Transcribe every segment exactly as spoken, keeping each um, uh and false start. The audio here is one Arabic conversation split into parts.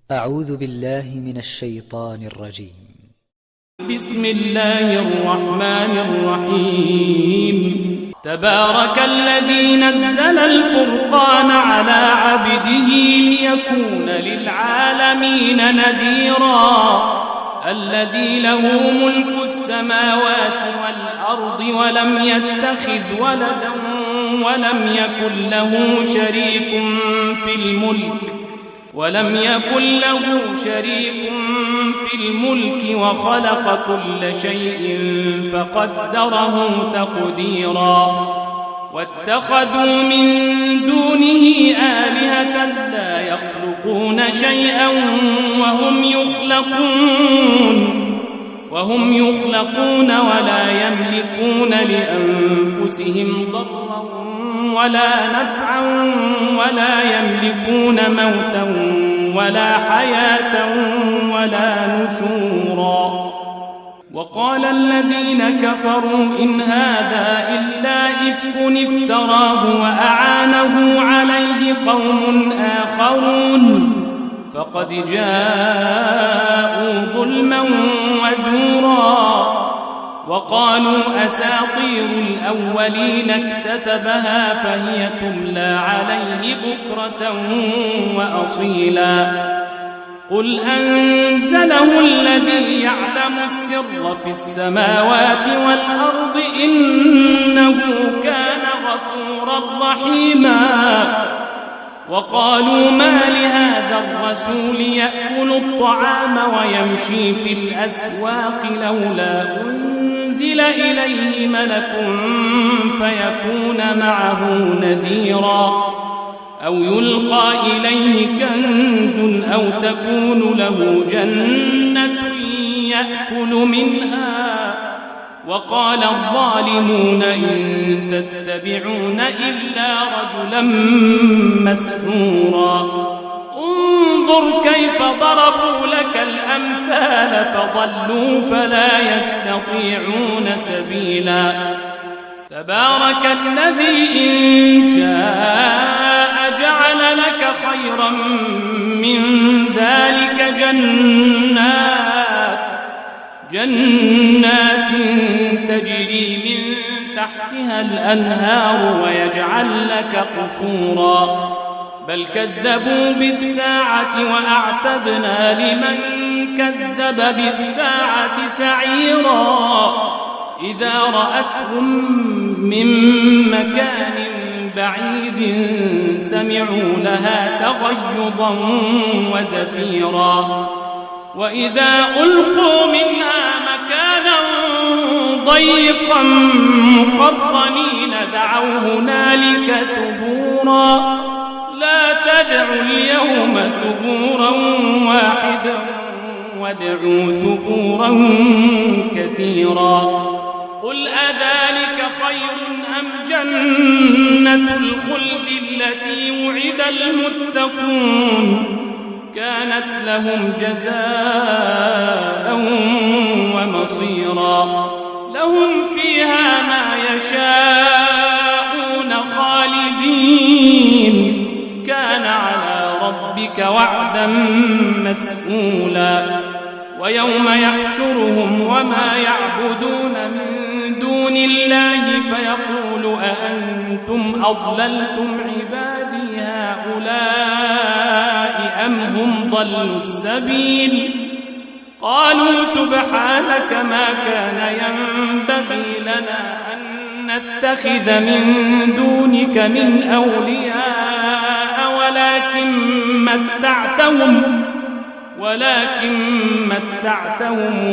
أعوذ بالله من الشيطان الرجيم. بسم الله الرحمن الرحيم. تبارك الذي نزل الفرقان على عبده ليكون للعالمين نذيرا. الذي له ملك السماوات والأرض ولم يتخذ ولدا ولم يكن له شريك في الملك ولم يكن له شريك في الملك وخلق كل شيء فقدره تقديرا. واتخذوا من دونه آلهة لا يخلقون شيئا وهم يخلقون وهم يخلقون ولا يملكون لأنفسهم ضرا ولا نفعا ولا يملكون موتا ولا حياة ولا نشورا. وقال الذين كفروا إن هذا إلا إفك افتراه وأعانه عليه قوم آخرون فقد جاءوا ظلما وزورا. وقالوا أساطير الأولين اكتتبها فهي تملى عليه بكرة وأصيلا. قل أنزله الذي يعلم السر في السماوات والأرض إنه كان غفورا رحيما. وقالوا ما لهذا الرسول يأكل الطعام ويمشي في الأسواق لولا أنزل إليه ملك فيكون معه نذيرا أو يلقى إليه كنز أو تكون له جنة يأكل منها. وقال الظالمون إن تتبعون إلا رجلا مسحورا. انظر كيف ضربوا لك الأمثال فضلوا فلا يستطيعون سبيلا. تبارك الذي إن شاء جعل لك خيرا من ذلك جنات جنات تجري من تحتها الأنهار ويجعل لك قصورا. بل كذبوا بالساعة وأعتدنا لمن كذب بالساعة سعيرا. إذا رأتهم من مكان بعيد سمعوا لها تغيظا وزفيرا. وإذا ألقوا منها مكانا ضيقا مقرنين دعوا هنالك ثبورا. لا تدعوا اليوم ثبورا واحدا وادعوا ثبورا كثيرا. قل أذلك خير أم جنة الخلد التي وعد المتقون كانت لهم جزاء ومصيرا. لهم فيها ما يشاءون خالدين كان على ربك وعدا مسئولا. ويوم يحشرهم وما يعبدون من دون الله فيقول أأنتم أضللتم عبادي هؤلاء أم هم ضلوا السبيل. قالوا سبحانك ما كان ينبغي لنا أن نتخذ من دونك من أولياء ولكن متعتهم ولكن متعتهم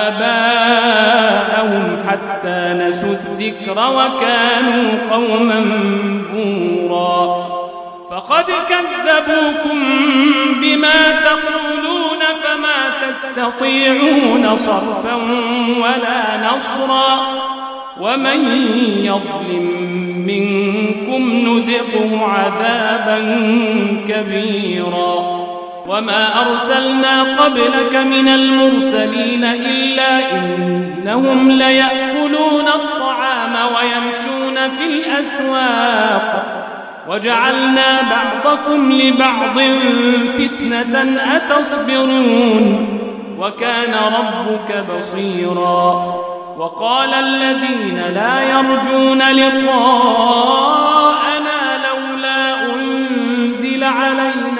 وآباءهم حتى نسوا الذكر وكانوا قوما بورا. فقد كذبوكم بما تقولون فما تستطيعون صرفا ولا نصرا. ومن يظلم منكم نذقه عذابا كبيرا. وما أرسلنا قبلك من المرسلين إلا إنهم ليأكلون الطعام ويمشون في الأسواق وجعلنا بعضكم لبعض فتنة أتصبرون وكان ربك بصيرا. وقال الذين لا يرجون لقاءنا لولا أنزل علينا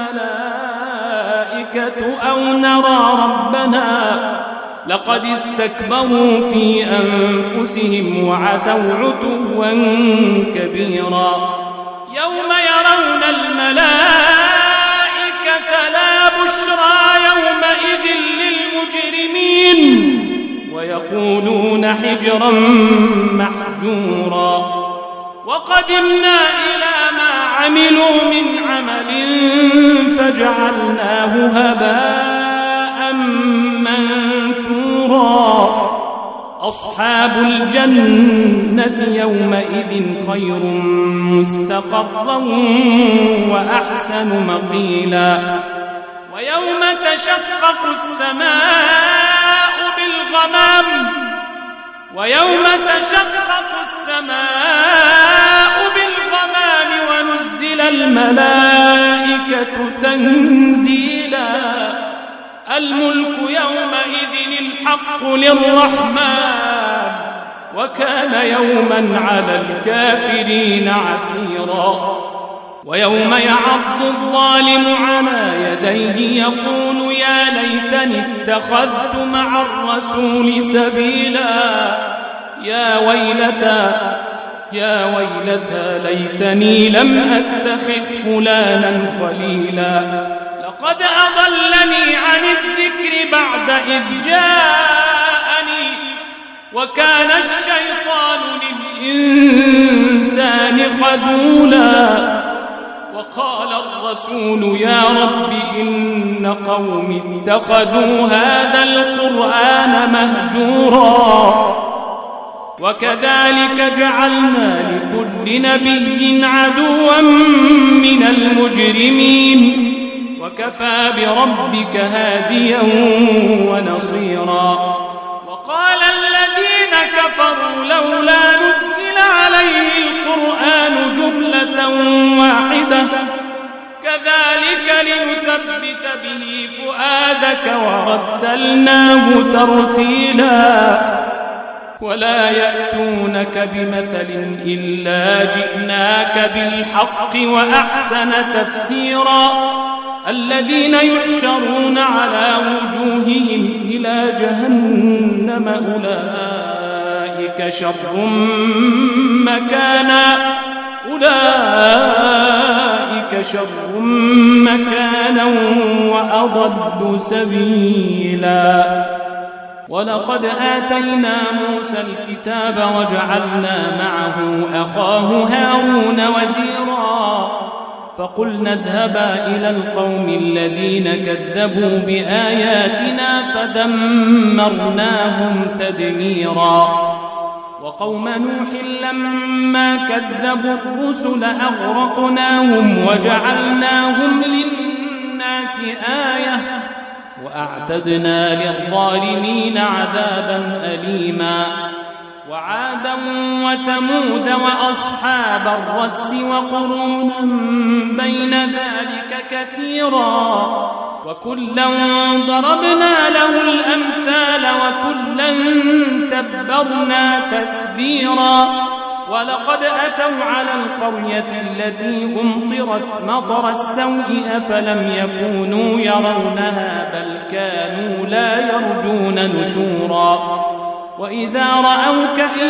الملائكة أو نرى ربنا لقد استكبروا في أنفسهم وعتوا عتوا كبيرا. يوم يرون الملائكة لا بشرى يومئذ للمجرمين ويقولون حجرا محجورا. وقدمنا إلى ما عملوا من عمل فجعلناه هباء منثورا. أصحاب الجنة يومئذ خير مستقرا وأحسن مقيلا. ويوم تشقق السماء بالغمام ويوم تشقق السماء بالغمام ونزل الملائكة تنزيلا. الملك يومئذ الحق للرحمن وكان يوما على الكافرين عسيرا. ويوم يعض الظالم على يديه يقول يا ليتني اتخذت مع الرسول سبيلا. يا ويلتى يا ويلتى ليتني لم أتخذ فلانا خليلا. لقد أضلني عن الذكر بعد إذ جاءني وكان الشيطان للإنسان خذولا. وقال الرسول يا رب إن قومي اتخذوا هذا القرآن مهجورا. وكذلك جعلنا لكل نبي عدوا من المجرمين وكفى بربك هاديا ونصيرا. وقال الذين كفروا لولا نزل عليه القرآن جملة واحدة كذلك لنثبت به فؤادك ورتلناه ترتيلا. ولا يأتونك بمثل إلا جئناك بالحق وأحسن تفسيرا. الذين يحشرون على وجوههم إلى جهنم أولئك شر مكانا أولئك شر مكانا وأضل سبيلا. ولقد آتينا موسى الكتاب وجعلنا معه أخاه هارون وزيرا. فقلنا اذهبا إلى القوم الذين كذبوا بآياتنا فدمرناهم تدميرا. وقوم نوح لما كذبوا الرسل أغرقناهم وجعلناهم للناس آية وأعتدنا للظالمين عذابا أليما. وعادا وثمود وأصحاب الرس وقرونا بين ذلك كثيرا. وكلا ضربنا له الأمثال وكلا تبرنا تتبيرا. ولقد أتوا على القرية التي أمطرت مطر السوء أفلم يكونوا يرونها بل كانوا لا يرجون نشورا. وإذا رأوك إن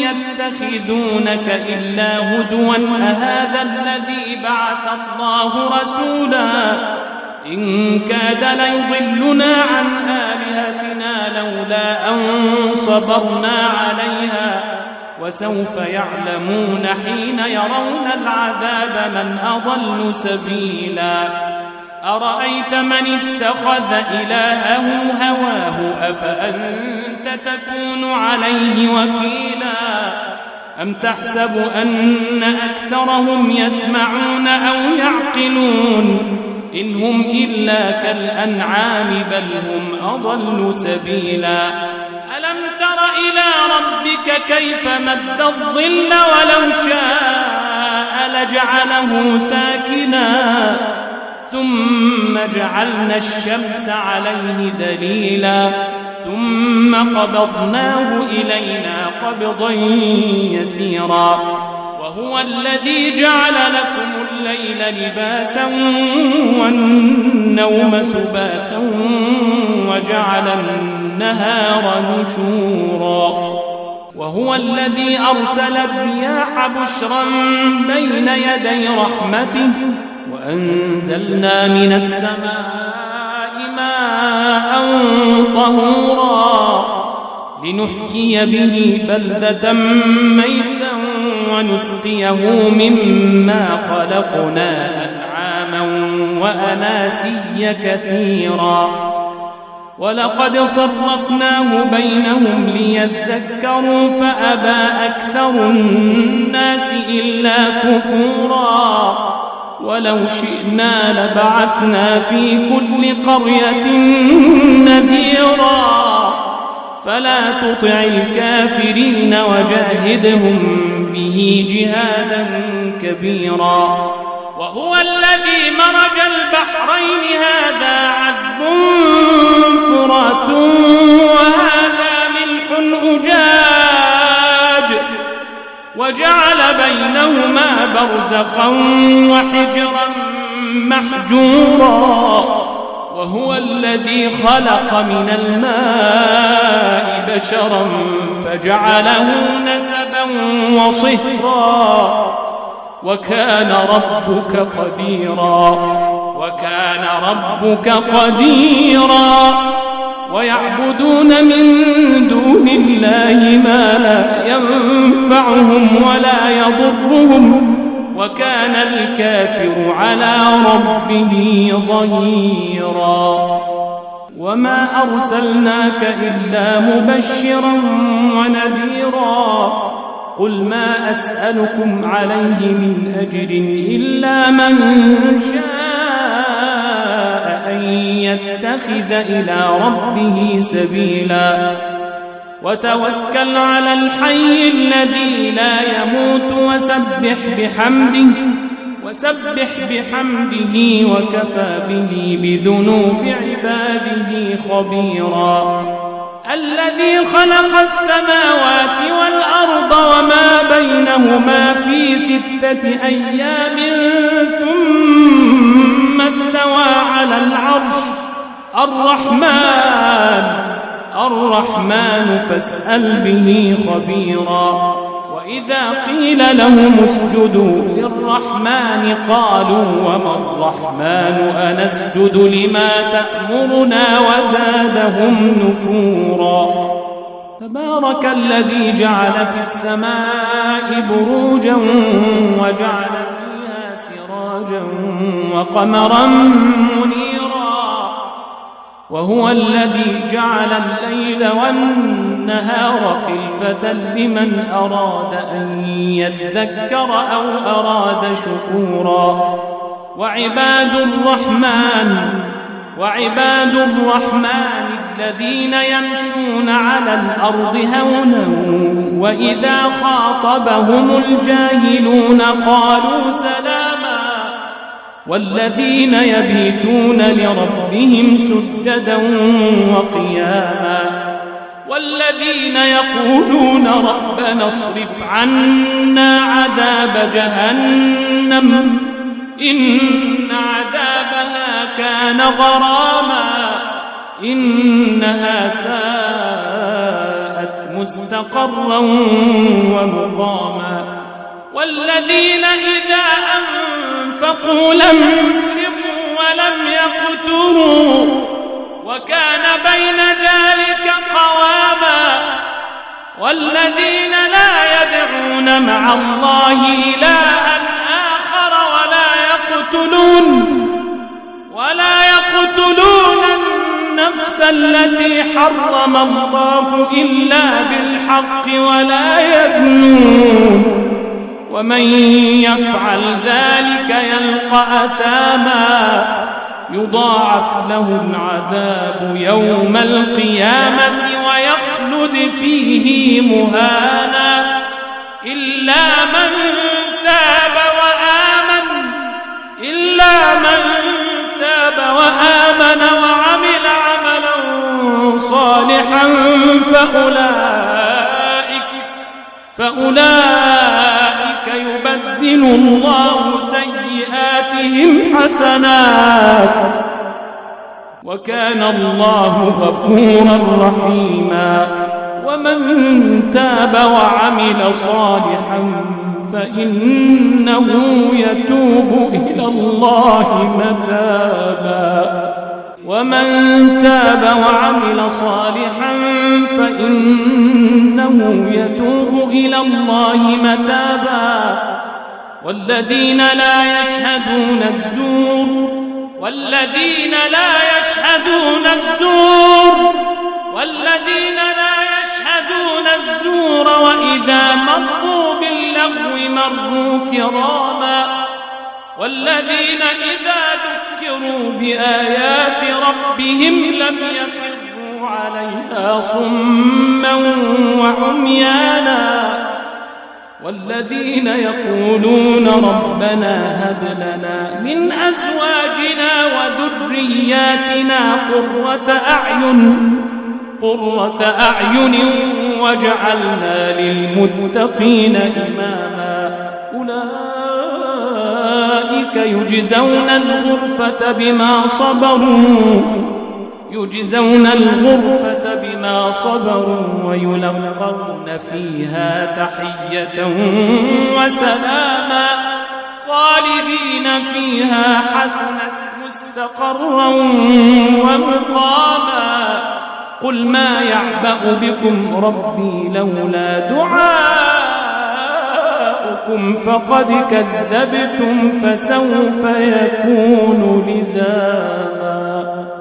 يتخذونك إلا هزوا أهذا الذي بعث الله رسولا. إن كاد ليضلنا عن آلهتنا لولا أن صبرنا عليها وسوف يعلمون حين يرون العذاب من أضل سبيلا. أرأيت من اتخذ إلهه هواه أفأنت تكون عليه وكيلا. أم تحسب أن أكثرهم يسمعون أو يعقلون إن هم إلا كالأنعام بل هم أضل سبيلا. ألم تر إلى ربك كيف مد الظل ولو شاء جعله ساكنا ثم جعلنا الشمس عليه دليلا ثم قبضناه إلينا قبضا يسيرا وهو الذي جعل لكم الليل لباسا والنوم سباتا وجعل النهار نشورا وهو الذي أرسل الرياح بشرا بين يدي رحمته وأنزلنا من السماء ماء طهورا لنحيي به بلدة ميتا ونسقيه مما خلقنا أنعاما وأناسيا كثيرا ولقد صرفناه بينهم ليذكروا فأبى أكثر الناس إلا كفورا ولو شئنا لبعثنا في كل قرية نذيرا فلا تطع الكافرين وجاهدهم به جهادا كبيرا وهو الذي مرج البحرين هذا عذب فرات وهذا ملح أجاج وجعل بينهما برزخا وحجرا محجورا وهو الذي خلق من الماء بشرا فجعله نسبا وصهرا وكان ربك قديرا وكان ربك قديرا ويعبدون من دون الله ما لا ينفعهم ولا يضرهم وكان الكافر على ربه ظهيرا وما أرسلناك إلا مبشرا ونذيرا قل ما أسألكم عليه من أجر إلا من شاء أن يتخذ إلى ربه سبيلا وتوكل على الحي الذي لا يموت وسبح بحمده وسبح بحمده وكفى به بذنوب عباده خبيرا الذي خلق السماوات والأرض وما بينهما في ستة أيام ثم استوى على العرش الرحمن الرحمن فاسأل به خبيرا وإذا قيل لهم اسجدوا للرحمن قالوا وما الرحمن أنسجد لما تأمرنا وزادهم نفورا تبارك الذي جعل في السماء بروجا وجعل فيها سراجا وقمرا منيرا وهو الذي جعل الليل والنهار خلفة لمن أراد أن يذكر أو أراد شكورا وعباد الرحمن وعباد الرحمن الذين يمشون على الأرض هونا وإذا خاطبهم الجاهلون قالوا سلاما والذين يبيتون لربهم سجدا وقياما والذين يقولون ربنا اصرف عنا عذاب جهنم إن عذابها كان غراما إنها ساءت مستقرا ومقاما والذين إذا أنفقوا لم يسرفوا ولم يقتروا وكان بين ذلك قواما والذين لا يدعون مع الله إلها آخر ولا يقتلون ولا يقتلون النفس التي حرم الله إلا بالحق ولا يزنون ومن يفعل ذلك يلقى أثاما يضاعف له العذاب يوم القيامة ويخلد فيه مهانا إلا من تاب وآمن فأولئك, فأولئك يبدل الله سيئاتهم حسنات وكان الله غفورا رحيما. ومن تاب وعمل صالحا فإنه يتوب إلى الله متابا ومن تاب وعمل صالحا فإنه يتوب إلى الله متابا. والذين لا يشهدون الزور والذين لا يشهدون الزور والذين لا يشهدون الزور وإذا مروا باللغو مروا كراما. والذين إذا ذكروا بآيات ربهم لم يخروا عليها صما وعميانا. والذين يقولون ربنا هب لنا من أزواجنا وذرياتنا قرة أعين قرة أعين واجعلنا للمتقين إماما. أولئك يجزون الغرفة بما صبروا يجزون الغرفة بما صبروا ويلقون فيها تحية وسلاما خالدين فيها حسنت مستقرا ومقاما. قل ما يعبأ بكم ربي لولا دعاؤكم فقد كذبتم فسوف يكون لزاما.